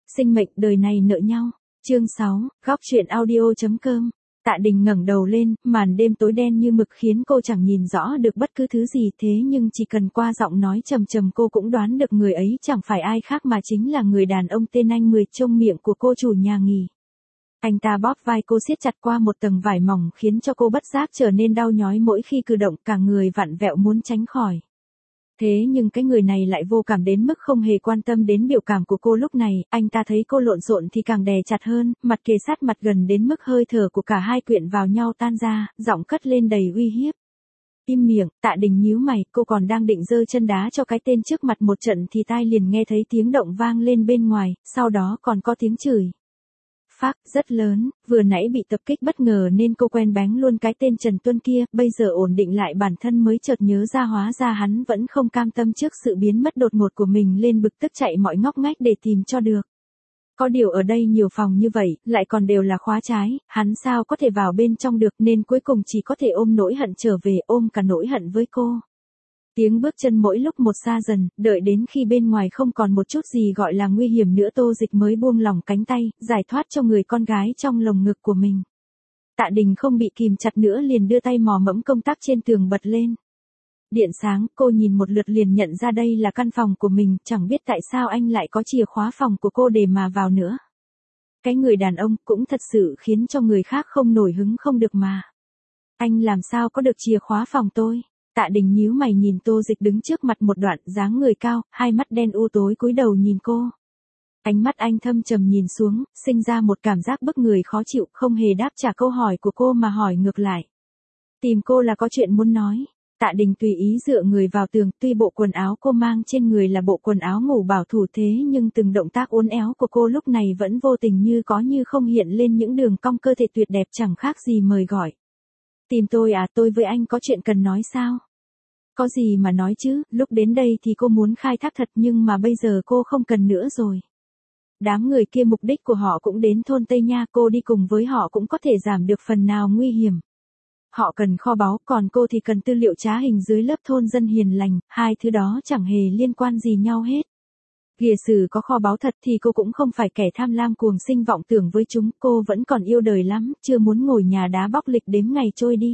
Sinh mệnh đời này nợ nhau. Chương 6, góc truyện audio.com. Tạ Đình ngẩng đầu lên, màn đêm tối đen như mực khiến cô chẳng nhìn rõ được bất cứ thứ gì, thế nhưng chỉ cần qua giọng nói trầm trầm cô cũng đoán được người ấy chẳng phải ai khác mà chính là người đàn ông tên anh Mười trong miệng của cô chủ nhà nghỉ. Anh ta bóp vai cô siết chặt qua một tầng vải mỏng khiến cho cô bất giác trở nên đau nhói mỗi khi cử động, cả người vặn vẹo muốn tránh khỏi. Thế nhưng cái người này lại vô cảm đến mức không hề quan tâm đến biểu cảm của cô lúc này, anh ta thấy cô lộn xộn thì càng đè chặt hơn, mặt kề sát mặt gần đến mức hơi thở của cả hai quyện vào nhau tan ra, giọng cất lên đầy uy hiếp. Im miệng, Tạ Đình nhíu mày, cô còn đang định giơ chân đá cho cái tên trước mặt một trận thì tai liền nghe thấy tiếng động vang lên bên ngoài, sau đó còn có tiếng chửi. Phác, rất lớn, vừa nãy bị tập kích bất ngờ nên cô quen bén luôn cái tên Trần Tuân kia, bây giờ ổn định lại bản thân mới chợt nhớ ra hóa ra hắn vẫn không cam tâm trước sự biến mất đột ngột của mình, lên bực tức chạy mọi ngóc ngách để tìm cho được. Có điều ở đây nhiều phòng như vậy, lại còn đều là khóa trái, hắn sao có thể vào bên trong được, nên cuối cùng chỉ có thể ôm nỗi hận trở về, ôm cả nỗi hận với cô. Tiếng bước chân mỗi lúc một xa dần, đợi đến khi bên ngoài không còn một chút gì gọi là nguy hiểm nữa, Tô Dịch mới buông lỏng cánh tay, giải thoát cho người con gái trong lồng ngực của mình. Tạ Đình không bị kìm chặt nữa liền đưa tay mò mẫm công tắc trên tường bật lên. Điện sáng, cô nhìn một lượt liền nhận ra đây là căn phòng của mình, chẳng biết tại sao anh lại có chìa khóa phòng của cô để mà vào nữa. Cái người đàn ông cũng thật sự khiến cho người khác không nổi hứng không được mà. Anh làm sao có được chìa khóa phòng tôi? Tạ Đình nhíu mày nhìn Tô Dịch đứng trước mặt một đoạn, dáng người cao, hai mắt đen u tối cúi đầu nhìn cô. Ánh mắt anh thâm trầm nhìn xuống, sinh ra một cảm giác bức người khó chịu, không hề đáp trả câu hỏi của cô mà hỏi ngược lại. Tìm cô là có chuyện muốn nói. Tạ Đình tùy ý dựa người vào tường, tuy bộ quần áo cô mang trên người là bộ quần áo ngủ bảo thủ thế nhưng từng động tác uốn éo của cô lúc này vẫn vô tình như có như không hiện lên những đường cong cơ thể tuyệt đẹp chẳng khác gì mời gọi. Tìm tôi à, tôi với anh có chuyện cần nói sao? Có gì mà nói chứ, lúc đến đây thì cô muốn khai thác thật nhưng mà bây giờ cô không cần nữa rồi. Đám người kia mục đích của họ cũng đến thôn Tây Nha, cô đi cùng với họ cũng có thể giảm được phần nào nguy hiểm. Họ cần kho báu, còn cô thì cần tư liệu trá hình dưới lớp thôn dân hiền lành, hai thứ đó chẳng hề liên quan gì nhau hết. Ghìa sử có kho báu thật thì cô cũng không phải kẻ tham lam cuồng sinh vọng tưởng với chúng, cô vẫn còn yêu đời lắm, chưa muốn ngồi nhà đá bóc lịch đếm ngày trôi đi.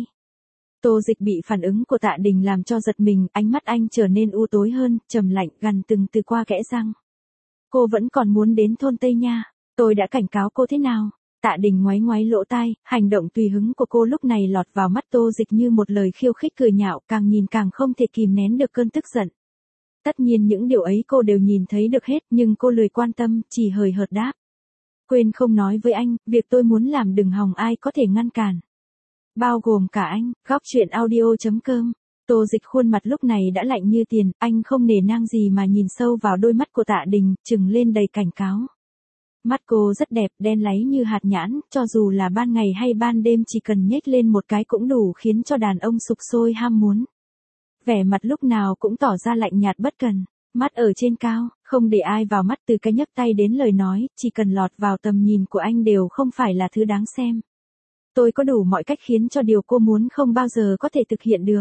Tô Dịch bị phản ứng của Tạ Đình làm cho giật mình, ánh mắt anh trở nên u tối hơn, trầm lạnh, gằn từng từ qua kẽ răng. Cô vẫn còn muốn đến thôn Tây Nha, tôi đã cảnh cáo cô thế nào? Tạ Đình ngoáy ngoáy lỗ tai, hành động tùy hứng của cô lúc này lọt vào mắt Tô Dịch như một lời khiêu khích cười nhạo, càng nhìn càng không thể kìm nén được cơn tức giận. Tất nhiên những điều ấy cô đều nhìn thấy được hết nhưng cô lười quan tâm, chỉ hời hợt đáp. Quên không nói với anh, việc tôi muốn làm đừng hòng ai có thể ngăn cản. Bao gồm cả anh, góc truyện audio.com. Tô Dịch khuôn mặt lúc này đã lạnh như tiền, anh không nề nang gì mà nhìn sâu vào đôi mắt của Tạ Đình, trừng lên đầy cảnh cáo. Mắt cô rất đẹp, đen láy như hạt nhãn, cho dù là ban ngày hay ban đêm chỉ cần nhếch lên một cái cũng đủ khiến cho đàn ông sục sôi ham muốn. Vẻ mặt lúc nào cũng tỏ ra lạnh nhạt bất cần, mắt ở trên cao, không để ai vào mắt, từ cái nhấc tay đến lời nói, chỉ cần lọt vào tầm nhìn của anh đều không phải là thứ đáng xem. Tôi có đủ mọi cách khiến cho điều cô muốn không bao giờ có thể thực hiện được.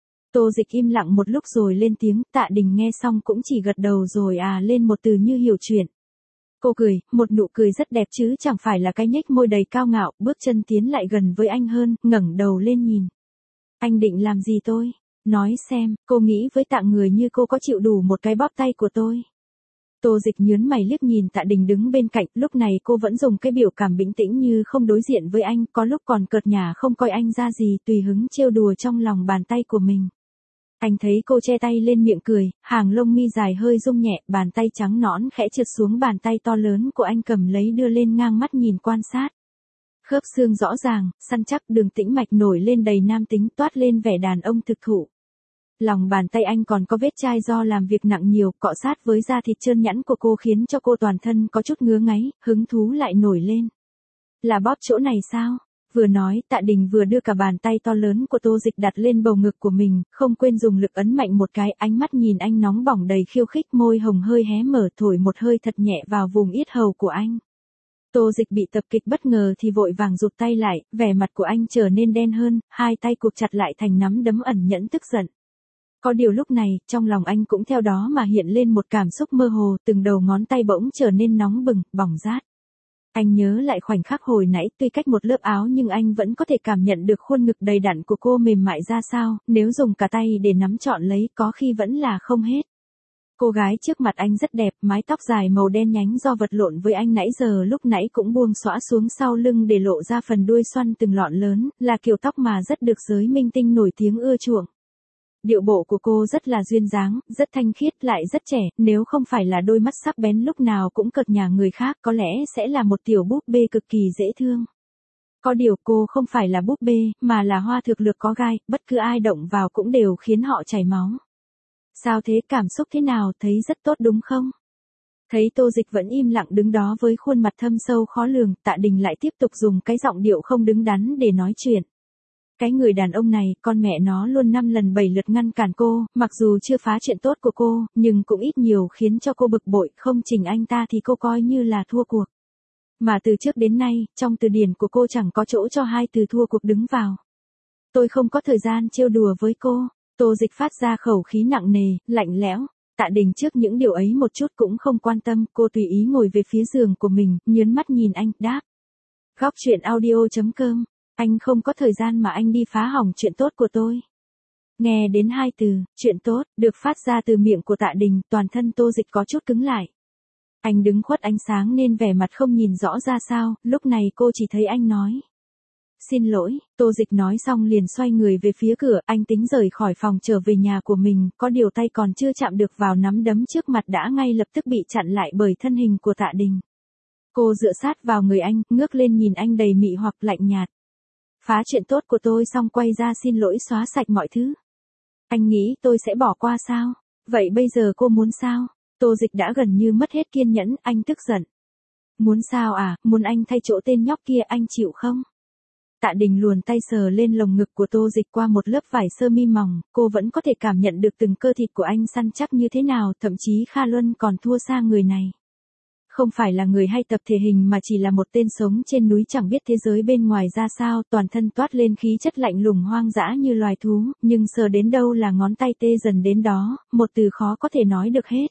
Tô Dịch im lặng một lúc rồi lên tiếng, Tạ Đình nghe xong cũng chỉ gật đầu rồi lên một từ như hiểu chuyện. Cô cười, một nụ cười rất đẹp chứ chẳng phải là cái nhếch môi đầy cao ngạo, bước chân tiến lại gần với anh hơn, ngẩng đầu lên nhìn. Anh định làm gì tôi? Nói xem, cô nghĩ với Tạ người như cô có chịu đủ một cái bóp tay của tôi? Tô Dịch nhớn mày liếc nhìn Tạ Đình đứng bên cạnh, lúc này cô vẫn dùng cái biểu cảm bình tĩnh như không đối diện với anh, có lúc còn cợt nhả không coi anh ra gì, tùy hứng trêu đùa trong lòng bàn tay của mình. Anh thấy cô che tay lên miệng cười, hàng lông mi dài hơi rung nhẹ, bàn tay trắng nõn khẽ trượt xuống bàn tay to lớn của anh cầm lấy đưa lên ngang mắt nhìn quan sát. Khớp xương rõ ràng, săn chắc, đường tĩnh mạch nổi lên đầy nam tính, toát lên vẻ đàn ông thực thụ. Lòng bàn tay anh còn có vết chai do làm việc nặng nhiều, cọ sát với da thịt trơn nhẵn của cô khiến cho cô toàn thân có chút ngứa ngáy, hứng thú lại nổi lên. Là bóp chỗ này sao? Vừa nói, Tạ Đình vừa đưa cả bàn tay to lớn của Tô Dịch đặt lên bầu ngực của mình, không quên dùng lực ấn mạnh một cái, ánh mắt nhìn anh nóng bỏng đầy khiêu khích, môi hồng hơi hé mở, thổi một hơi thật nhẹ vào vùng yết hầu của anh. Tô Dịch bị tập kích bất ngờ thì vội vàng rụt tay lại, vẻ mặt của anh trở nên đen hơn, hai tay cụp chặt lại thành nắm đấm ẩn nhẫn tức giận. Có điều lúc này, trong lòng anh cũng theo đó mà hiện lên một cảm xúc mơ hồ, từng đầu ngón tay bỗng trở nên nóng bừng, bỏng rát. Anh nhớ lại khoảnh khắc hồi nãy, tuy cách một lớp áo nhưng anh vẫn có thể cảm nhận được khuôn ngực đầy đặn của cô mềm mại ra sao, nếu dùng cả tay để nắm trọn lấy có khi vẫn là không hết. Cô gái trước mặt anh rất đẹp, mái tóc dài màu đen nhánh do vật lộn với anh nãy giờ lúc nãy cũng buông xõa xuống sau lưng để lộ ra phần đuôi xoăn từng lọn lớn, là kiểu tóc mà rất được giới minh tinh nổi tiếng ưa chuộng. Điệu bộ của cô rất là duyên dáng, rất thanh khiết lại rất trẻ, nếu không phải là đôi mắt sắc bén lúc nào cũng cợt nhả người khác có lẽ sẽ là một tiểu búp bê cực kỳ dễ thương. Có điều cô không phải là búp bê, mà là hoa thực lực có gai, bất cứ ai động vào cũng đều khiến họ chảy máu. Sao thế, cảm xúc thế nào, thấy rất tốt đúng không? Thấy Tô Dịch vẫn im lặng đứng đó với khuôn mặt thâm sâu khó lường, Tạ Đình lại tiếp tục dùng cái giọng điệu không đứng đắn để nói chuyện. Cái người đàn ông này, con mẹ nó luôn 5 lần 7 lượt ngăn cản cô, mặc dù chưa phá chuyện tốt của cô, nhưng cũng ít nhiều khiến cho cô bực bội, không chỉnh anh ta thì cô coi như là thua cuộc. Mà từ trước đến nay, trong từ điển của cô chẳng có chỗ cho hai từ thua cuộc đứng vào. Tôi không có thời gian trêu đùa với cô. Tô Dịch phát ra khẩu khí nặng nề, lạnh lẽo. Tạ Đình trước những điều ấy một chút cũng không quan tâm, cô tùy ý ngồi về phía giường của mình, nhớn mắt nhìn anh, đáp. Góc chuyện audio.com. Anh không có thời gian mà anh đi phá hỏng chuyện tốt của tôi. Nghe đến hai từ, chuyện tốt, được phát ra từ miệng của Tạ Đình, toàn thân Tô Dịch có chút cứng lại. Anh đứng khuất ánh sáng nên vẻ mặt không nhìn rõ ra sao, lúc này cô chỉ thấy anh nói. Xin lỗi, Tô Dịch nói xong liền xoay người về phía cửa, anh tính rời khỏi phòng trở về nhà của mình, có điều tay còn chưa chạm được vào nắm đấm trước mặt đã ngay lập tức bị chặn lại bởi thân hình của Tạ Đình. Cô dựa sát vào người anh, ngước lên nhìn anh đầy mị hoặc lạnh nhạt. Phá chuyện tốt của tôi xong quay ra xin lỗi xóa sạch mọi thứ. Anh nghĩ tôi sẽ bỏ qua sao? Vậy bây giờ cô muốn sao? Tô Dịch đã gần như mất hết kiên nhẫn, anh tức giận. Muốn sao à, muốn anh thay chỗ tên nhóc kia, anh chịu không? Tạ Đình luồn tay sờ lên lồng ngực của Tô Dịch qua một lớp vải sơ mi mỏng, cô vẫn có thể cảm nhận được từng cơ thịt của anh săn chắc như thế nào, thậm chí Kha Luân còn thua xa người này. Không phải là người hay tập thể hình mà chỉ là một tên sống trên núi chẳng biết thế giới bên ngoài ra sao, toàn thân toát lên khí chất lạnh lùng hoang dã như loài thú, nhưng sờ đến đâu là ngón tay tê dần đến đó, một từ khó có thể nói được hết.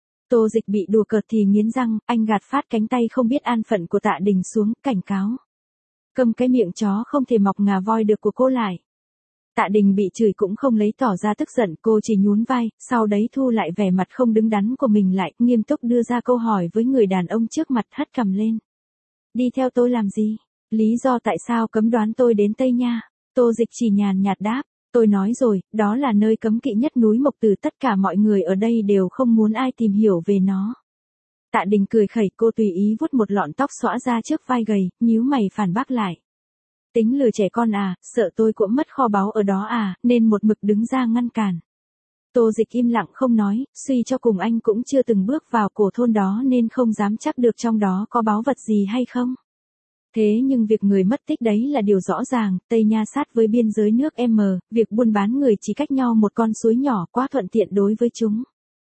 Tô Dịch bị đùa cợt thì nghiến răng, anh gạt phát cánh tay không biết an phận của Tạ Đình xuống, cảnh cáo. Cầm cái miệng chó không thể mọc ngà voi được của cô lại. Tạ Đình bị chửi cũng không lấy tỏ ra tức giận, cô chỉ nhún vai, sau đấy thu lại vẻ mặt không đứng đắn của mình lại, nghiêm túc đưa ra câu hỏi với người đàn ông trước mặt, hất cằm lên. Đi theo tôi làm gì? Lý do tại sao cấm đoán tôi đến Tây Nha? Tô Dịch chỉ nhàn nhạt đáp, tôi nói rồi, đó là nơi cấm kỵ nhất núi Mộc Tử, tất cả mọi người ở đây đều không muốn ai tìm hiểu về nó. Tạ Đình cười khẩy, cô tùy ý vuốt một lọn tóc xõa ra trước vai gầy, nhíu mày phản bác lại. Tính lừa trẻ con à, sợ tôi cũng mất kho báu ở đó à, nên một mực đứng ra ngăn cản. Tô Dịch im lặng không nói, suy cho cùng anh cũng chưa từng bước vào cổ thôn đó nên không dám chắc được trong đó có báu vật gì hay không. Thế nhưng việc người mất tích đấy là điều rõ ràng, Tây Nha sát với biên giới nước M, việc buôn bán người chỉ cách nhau một con suối nhỏ quá thuận tiện đối với chúng.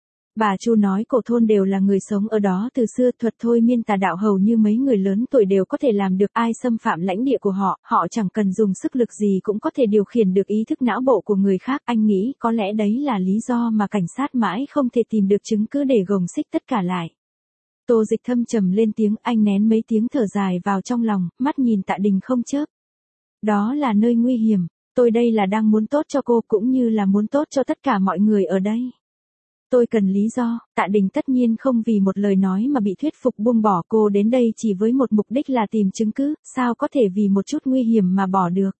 Bà Chu nói cổ thôn đều là người sống ở đó từ xưa, thuật thôi miên tà đạo hầu như mấy người lớn tuổi đều có thể làm được, ai xâm phạm lãnh địa của họ, họ chẳng cần dùng sức lực gì cũng có thể điều khiển được ý thức não bộ của người khác. Anh nghĩ có lẽ đấy là lý do mà cảnh sát mãi không thể tìm được chứng cứ để gồng xích tất cả lại. Tô Dịch thâm trầm lên tiếng, anh nén mấy tiếng thở dài vào trong lòng, mắt nhìn Tạ Đình không chớp. Đó là nơi nguy hiểm, tôi đây là đang muốn tốt cho cô cũng như là muốn tốt cho tất cả mọi người ở đây. Tôi cần lý do. Tạ Đình tất nhiên không vì một lời nói mà bị thuyết phục buông bỏ, cô đến đây chỉ với một mục đích là tìm chứng cứ, sao có thể vì một chút nguy hiểm mà bỏ được.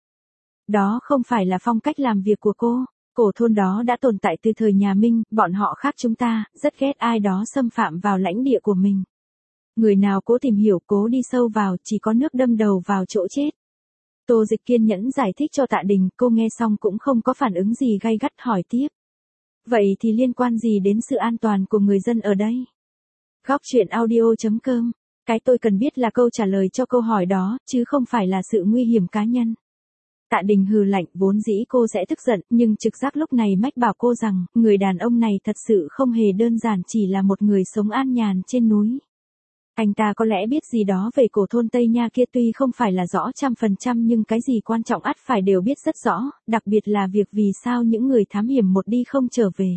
Đó không phải là phong cách làm việc của cô. Cổ thôn đó đã tồn tại từ thời nhà Minh, bọn họ khác chúng ta, rất ghét ai đó xâm phạm vào lãnh địa của mình. Người nào cố tìm hiểu, cố đi sâu vào, chỉ có nước đâm đầu vào chỗ chết. Tô Dịch kiên nhẫn giải thích cho Tạ Đình, cô nghe xong cũng không có phản ứng gì gay gắt, hỏi tiếp. Vậy thì liên quan gì đến sự an toàn của người dân ở đây? Góc chuyện audio.com. Cái tôi cần biết là câu trả lời cho câu hỏi đó, chứ không phải là sự nguy hiểm cá nhân. Tạ Đình hừ lạnh, vốn dĩ cô sẽ tức giận, nhưng trực giác lúc này mách bảo cô rằng, người đàn ông này thật sự không hề đơn giản chỉ là một người sống an nhàn trên núi. Anh ta có lẽ biết gì đó về cổ thôn Tây Nha kia, tuy không phải là rõ 100% nhưng cái gì quan trọng ắt phải đều biết rất rõ, đặc biệt là việc vì sao những người thám hiểm một đi không trở về.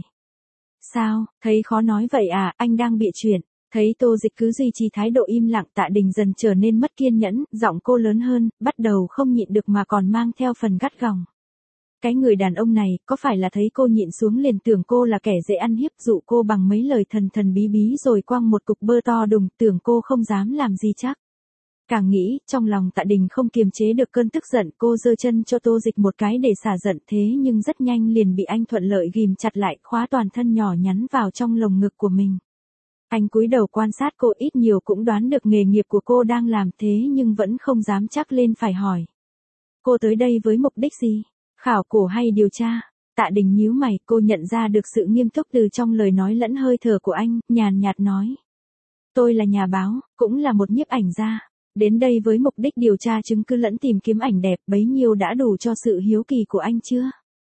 Sao, thấy khó nói vậy à, anh đang bịa chuyện. Thấy Tô Dịch cứ duy trì thái độ im lặng, Tạ Đình dần trở nên mất kiên nhẫn, giọng cô lớn hơn, bắt đầu không nhịn được mà còn mang theo phần gắt gỏng. Cái người đàn ông này, có phải là thấy cô nhịn xuống liền tưởng cô là kẻ dễ ăn hiếp, dụ cô bằng mấy lời thần thần bí bí rồi quăng một cục bơ to đùng, tưởng cô không dám làm gì chắc. Càng nghĩ, trong lòng Tạ Đình không kiềm chế được cơn tức giận, cô giơ chân cho Tô Dịch một cái để xả giận, thế nhưng rất nhanh liền bị anh thuận lợi ghìm chặt lại, khóa toàn thân nhỏ nhắn vào trong lồng ngực của mình. Anh cúi đầu quan sát cô, ít nhiều cũng đoán được nghề nghiệp của cô đang làm, thế nhưng vẫn không dám chắc lên phải hỏi. Cô tới đây với mục đích gì? Khảo cổ hay điều tra? Tạ Đình nhíu mày, cô nhận ra được sự nghiêm túc từ trong lời nói lẫn hơi thở của anh, nhàn nhạt nói. Tôi là nhà báo, cũng là một nhiếp ảnh gia. Đến đây với mục đích điều tra chứng cứ lẫn tìm kiếm ảnh đẹp, bấy nhiêu đã đủ cho sự hiếu kỳ của anh chưa?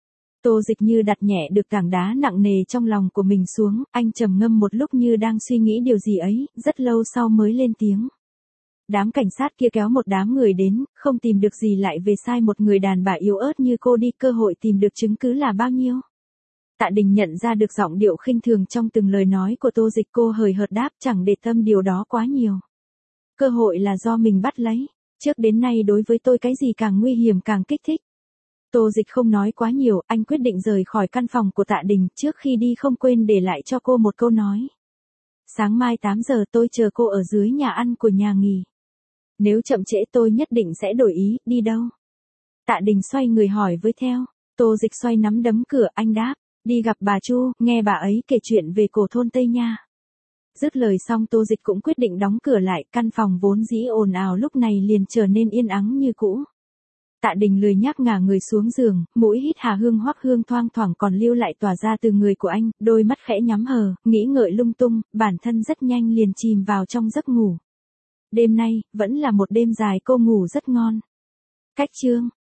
Tô Dịch như đặt nhẹ được tảng đá nặng nề trong lòng của mình xuống, anh trầm ngâm một lúc như đang suy nghĩ điều gì ấy, rất lâu sau mới lên tiếng. Đám cảnh sát kia kéo một đám người đến, không tìm được gì lại về sai một người đàn bà yếu ớt như cô đi, cơ hội tìm được chứng cứ là bao nhiêu? Tạ Đình nhận ra được giọng điệu khinh thường trong từng lời nói của Tô Dịch, cô hời hợt đáp, chẳng để tâm điều đó quá nhiều. Cơ hội là do mình bắt lấy, trước đến nay đối với tôi cái gì càng nguy hiểm càng kích thích. Tô Dịch không nói quá nhiều, anh quyết định rời khỏi căn phòng của Tạ Đình, trước khi đi không quên để lại cho cô một câu nói. Sáng mai 8 giờ tôi chờ cô ở dưới nhà ăn của nhà nghỉ. Nếu chậm trễ tôi nhất định sẽ đổi ý, đi đâu? Tạ Đình xoay người hỏi với theo. Tô Dịch xoay nắm đấm cửa, anh đáp, đi gặp bà Chu, nghe bà ấy kể chuyện về cổ thôn Tây Nha. Dứt lời xong Tô Dịch cũng quyết định đóng cửa lại, căn phòng vốn dĩ ồn ào lúc này liền trở nên yên ắng như cũ. Tạ Đình lười nhác ngả người xuống giường, mũi hít hà hương hoắc hương thoang thoảng còn lưu lại tỏa ra từ người của anh, đôi mắt khẽ nhắm hờ, nghĩ ngợi lung tung, bản thân rất nhanh liền chìm vào trong giấc ngủ. Đêm nay, vẫn là một đêm dài, cô ngủ rất ngon. Cách chương